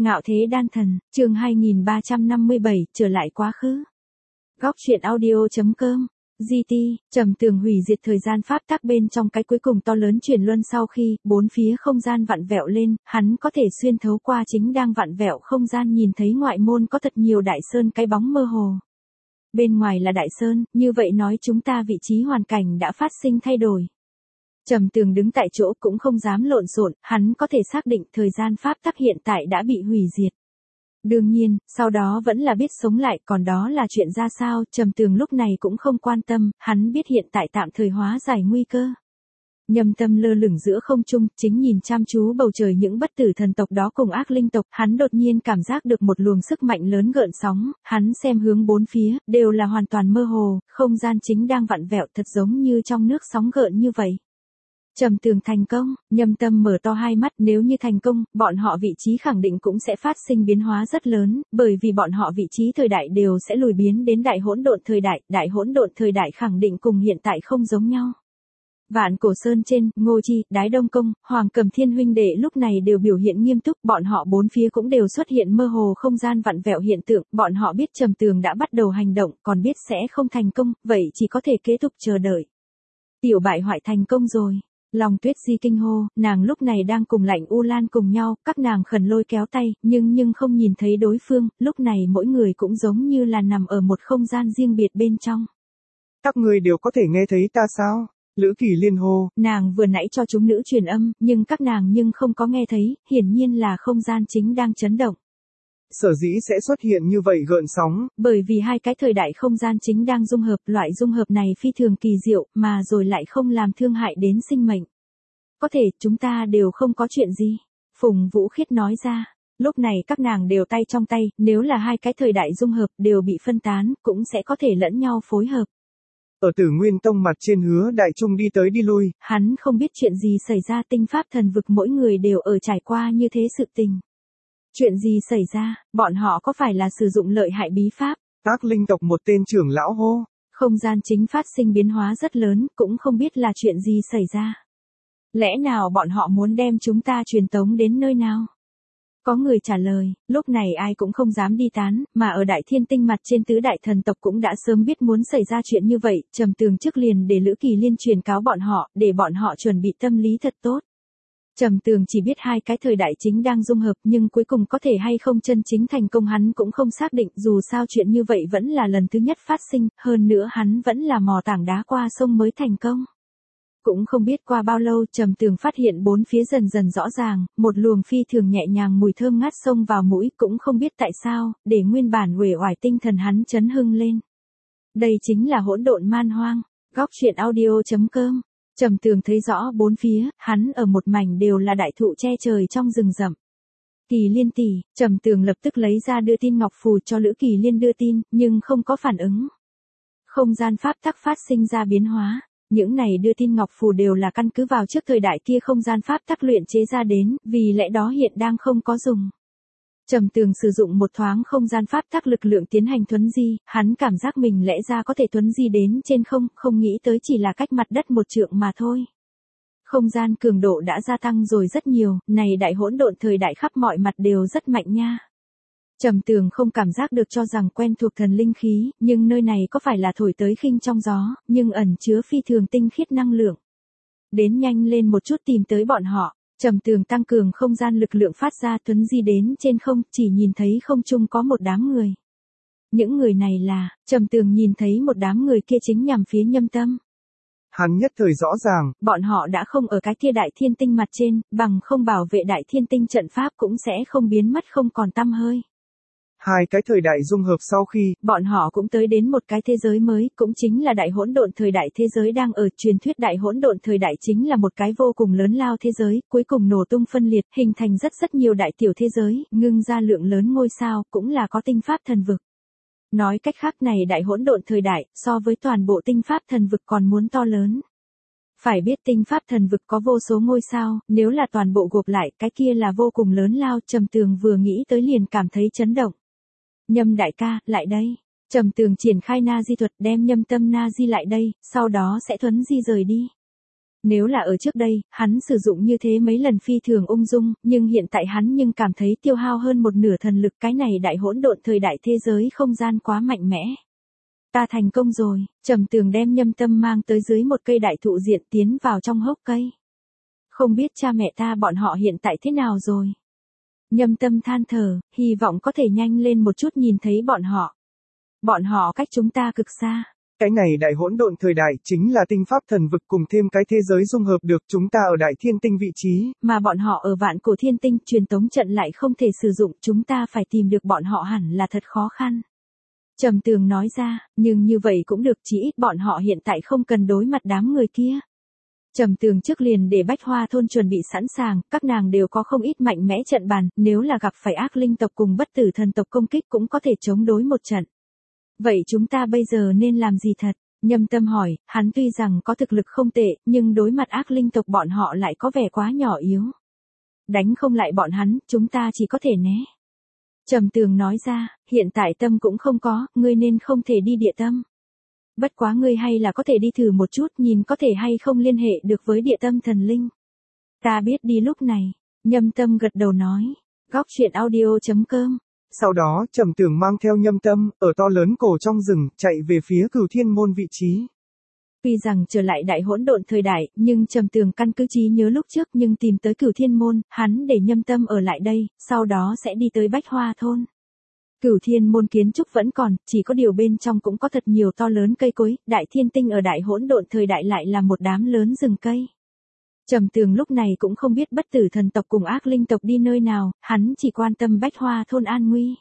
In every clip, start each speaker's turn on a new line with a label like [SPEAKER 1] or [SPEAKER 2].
[SPEAKER 1] Ngạo thế đan thần, chương 2357, trở lại quá khứ. Góc truyện audio.com, GT, Trầm Tường hủy diệt thời gian pháp tắc bên trong cái cuối cùng to lớn chuyển luân sau khi, bốn phía không gian vặn vẹo lên, hắn có thể xuyên thấu qua chính đang vặn vẹo không gian nhìn thấy ngoại môn có thật nhiều đại sơn cái bóng mơ hồ. Bên ngoài là đại sơn, như vậy nói chúng ta vị trí hoàn cảnh đã phát sinh thay đổi. Trầm Tường đứng tại chỗ cũng không dám lộn xộn, hắn có thể xác định thời gian pháp tắc hiện tại đã bị hủy diệt. Đương nhiên, sau đó vẫn là biết sống lại, còn đó là chuyện ra sao, Trầm Tường lúc này cũng không quan tâm, hắn biết hiện tại tạm thời hóa giải nguy cơ. Nhâm Tâm lơ lửng giữa không trung, chính nhìn chăm chú bầu trời những bất tử thần tộc đó cùng ác linh tộc, hắn đột nhiên cảm giác được một luồng sức mạnh lớn gợn sóng, hắn xem hướng bốn phía, đều là hoàn toàn mơ hồ, không gian chính đang vặn vẹo thật giống như trong nước sóng gợn như vậy. Trầm Tường thành công, Nhâm Tâm mở to hai mắt, nếu như thành công, bọn họ vị trí khẳng định cũng sẽ phát sinh biến hóa rất lớn, bởi vì bọn họ vị trí thời đại đều sẽ lùi biến đến đại hỗn độn thời đại khẳng định cùng hiện tại không giống nhau. Vạn Cổ Sơn trên, Ngô Chi, Đái Đông Công, Hoàng Cầm Thiên huynh đệ lúc này đều biểu hiện nghiêm túc, bọn họ bốn phía cũng đều xuất hiện mơ hồ không gian vặn vẹo hiện tượng, bọn họ biết Trầm Tường đã bắt đầu hành động, còn biết sẽ không thành công, vậy chỉ có thể kế tục chờ đợi. Tiểu bại hoại thành công rồi. Long Tuyết Di kinh hô, nàng lúc này đang cùng Lạnh U Lan cùng nhau, các nàng khẩn lôi kéo tay, nhưng không nhìn thấy đối phương, lúc này mỗi người cũng giống như là nằm ở một không gian riêng biệt bên trong.
[SPEAKER 2] Các ngươi đều có thể nghe thấy ta sao? Lữ Kỳ Liên hô.
[SPEAKER 1] Nàng vừa nãy cho chúng nữ truyền âm, nhưng các nàng không có nghe thấy, hiển nhiên là không gian chính đang chấn động.
[SPEAKER 2] Sở dĩ sẽ xuất hiện như vậy gợn sóng.
[SPEAKER 1] Bởi vì hai cái thời đại không gian chính đang dung hợp, loại dung hợp này phi thường kỳ diệu, mà rồi lại không làm thương hại đến sinh mệnh. Có thể, chúng ta đều không có chuyện gì. Phùng Vũ Khiết nói ra. Lúc này các nàng đều tay trong tay, nếu là hai cái thời đại dung hợp đều bị phân tán, cũng sẽ có thể lẫn nhau phối hợp.
[SPEAKER 2] Ở Tử Nguyên Tông mặt trên Hứa Đại Trung đi tới đi lui.
[SPEAKER 1] Hắn không biết chuyện gì xảy ra, tinh pháp thần vực mỗi người đều ở trải qua như thế sự tình. Chuyện gì xảy ra, bọn họ có phải là sử dụng lợi hại bí pháp?
[SPEAKER 2] Ác linh tộc một tên trưởng lão hô.
[SPEAKER 1] Không gian chính phát sinh biến hóa rất lớn, cũng không biết là chuyện gì xảy ra. Lẽ nào bọn họ muốn đem chúng ta truyền tống đến nơi nào? Có người trả lời, lúc này ai cũng không dám đi tán, mà ở Đại Thiên Tinh mặt trên tứ đại thần tộc cũng đã sớm biết muốn xảy ra chuyện như vậy, Trầm Tường trước liền để Lữ Kỳ Liên truyền cáo bọn họ, để bọn họ chuẩn bị tâm lý thật tốt. Trầm Tường chỉ biết hai cái thời đại chính đang dung hợp, nhưng cuối cùng có thể hay không chân chính thành công hắn cũng không xác định, dù sao chuyện như vậy vẫn là lần thứ nhất phát sinh, hơn nữa hắn vẫn là mò tảng đá qua sông mới thành công. Cũng không biết qua bao lâu, Trầm Tường phát hiện bốn phía dần dần rõ ràng, một luồng phi thường nhẹ nhàng mùi thơm ngát xông vào mũi, cũng không biết tại sao, để nguyên bản uể oải tinh thần hắn chấn hưng lên. Đây chính là hỗn độn man hoang. Góc truyện audio.com. Trầm Tường thấy rõ bốn phía, hắn ở một mảnh đều là đại thụ che trời trong rừng rậm. Kỳ Liên tỷ, Trầm Tường lập tức lấy ra đưa tin ngọc phù cho Lữ Kỳ Liên đưa tin, nhưng không có phản ứng. Không gian pháp tắc phát sinh ra biến hóa. Những này đưa tin ngọc phù đều là căn cứ vào trước thời đại kia không gian pháp tắc luyện chế ra đến, vì lẽ đó hiện đang không có dùng. Trầm Tường sử dụng một thoáng không gian pháp tắc lực lượng tiến hành thuấn di, hắn cảm giác mình lẽ ra có thể thuấn di đến trên không nghĩ tới chỉ là cách mặt đất một trượng mà thôi. Không gian cường độ đã gia tăng rồi rất nhiều, này đại hỗn độn thời đại khắp mọi mặt đều rất mạnh nha. Trầm Tường không cảm giác được cho rằng quen thuộc thần linh khí, nhưng nơi này có phải là thổi tới khinh trong gió, nhưng ẩn chứa phi thường tinh khiết năng lượng. Đến nhanh lên một chút tìm tới bọn họ, Trầm Tường tăng cường không gian lực lượng phát ra thuấn di đến trên không, chỉ nhìn thấy không trung có một đám người. Những người này là, Trầm Tường nhìn thấy một đám người kia chính nhằm phía Nhâm Tâm.
[SPEAKER 2] Hắn nhất thời rõ ràng,
[SPEAKER 1] bọn họ đã không ở cái kia Đại Thiên Tinh mặt trên, bằng không bảo vệ Đại Thiên Tinh trận pháp cũng sẽ không biến mất không còn tăm hơi.
[SPEAKER 2] Hai cái thời đại dung hợp sau khi,
[SPEAKER 1] bọn họ cũng tới đến một cái thế giới mới, cũng chính là đại hỗn độn thời đại thế giới đang ở truyền thuyết đại hỗn độn thời đại chính là một cái vô cùng lớn lao thế giới, cuối cùng nổ tung phân liệt, hình thành rất nhiều đại tiểu thế giới, ngưng ra lượng lớn ngôi sao, cũng là có tinh pháp thần vực. Nói cách khác này đại hỗn độn thời đại, so với toàn bộ tinh pháp thần vực còn muốn to lớn. Phải biết tinh pháp thần vực có vô số ngôi sao, nếu là toàn bộ gộp lại, cái kia là vô cùng lớn lao, Trầm Tường vừa nghĩ tới liền cảm thấy chấn động. Nhâm đại ca, lại đây. Trầm Tường triển khai na di thuật đem Nhâm Tâm na di lại đây, sau đó sẽ thuấn di rời đi. Nếu là ở trước đây, hắn sử dụng như thế mấy lần phi thường ung dung, nhưng hiện tại hắn cảm thấy tiêu hao hơn một nửa thần lực, cái này đại hỗn độn thời đại thế giới không gian quá mạnh mẽ. Ta thành công rồi, Trầm Tường đem Nhâm Tâm mang tới dưới một cây đại thụ diện tiến vào trong hốc cây. Không biết cha mẹ ta bọn họ hiện tại thế nào rồi? Nhâm Tâm than thở, hy vọng có thể nhanh lên một chút nhìn thấy bọn họ. Bọn họ cách chúng ta cực xa.
[SPEAKER 2] Cái này đại hỗn độn thời đại chính là tinh pháp thần vực cùng thêm cái thế giới dung hợp được, chúng ta ở đại thiên tinh vị trí.
[SPEAKER 1] Mà bọn họ ở vạn cổ thiên tinh, truyền tống trận lại không thể sử dụng, chúng ta phải tìm được bọn họ hẳn là thật khó khăn. Trầm Tường nói ra, nhưng như vậy cũng được, chỉ ít bọn họ hiện tại không cần đối mặt đám người kia. Trầm Tường trước liền để Bách Hoa thôn chuẩn bị sẵn sàng, các nàng đều có không ít mạnh mẽ trận bàn, nếu là gặp phải ác linh tộc cùng bất tử thần tộc công kích cũng có thể chống đối một trận. Vậy chúng ta bây giờ nên làm gì thật? Nhâm Tâm hỏi, hắn tuy rằng có thực lực không tệ, nhưng đối mặt ác linh tộc bọn họ lại có vẻ quá nhỏ yếu. Đánh không lại bọn hắn, chúng ta chỉ có thể né. Trầm Tường nói ra, hiện tại tâm cũng không có, ngươi nên không thể đi địa tâm. Bất quá ngươi hay là có thể đi thử một chút, nhìn có thể hay không liên hệ được với địa tâm thần linh. Ta biết đi lúc này. Nhâm Tâm gật đầu nói. Góc truyện audio.com.
[SPEAKER 2] Sau đó, Trầm Tường mang theo Nhâm Tâm, ở to lớn cổ trong rừng, chạy về phía Cửu Thiên Môn vị trí.
[SPEAKER 1] Tuy rằng trở lại đại hỗn độn thời đại, nhưng Trầm Tường căn cứ trí nhớ lúc trước nhưng tìm tới Cửu Thiên Môn, hắn để Nhâm Tâm ở lại đây, sau đó sẽ đi tới Bách Hoa thôn. Cửu Thiên Môn kiến trúc vẫn còn, chỉ có điều bên trong cũng có thật nhiều to lớn cây cối, đại thiên tinh ở đại hỗn độn thời đại lại là một đám lớn rừng cây. Trầm Tường lúc này cũng không biết bất tử thần tộc cùng ác linh tộc đi nơi nào, hắn chỉ quan tâm Bách Hoa thôn an nguy.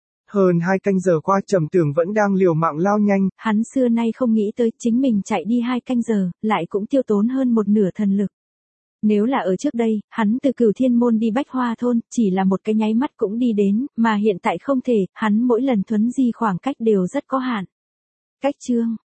[SPEAKER 2] Hơn 2 canh giờ qua, Trầm Tường vẫn đang liều mạng lao nhanh.
[SPEAKER 1] Hắn xưa nay không nghĩ tới chính mình chạy đi 2 canh giờ, lại cũng tiêu tốn hơn một nửa thần lực. Nếu là ở trước đây, hắn từ Cửu Thiên Môn đi Bách Hoa thôn, chỉ là một cái nháy mắt cũng đi đến, mà hiện tại không thể, hắn mỗi lần thuấn di khoảng cách đều rất có hạn. Cách chương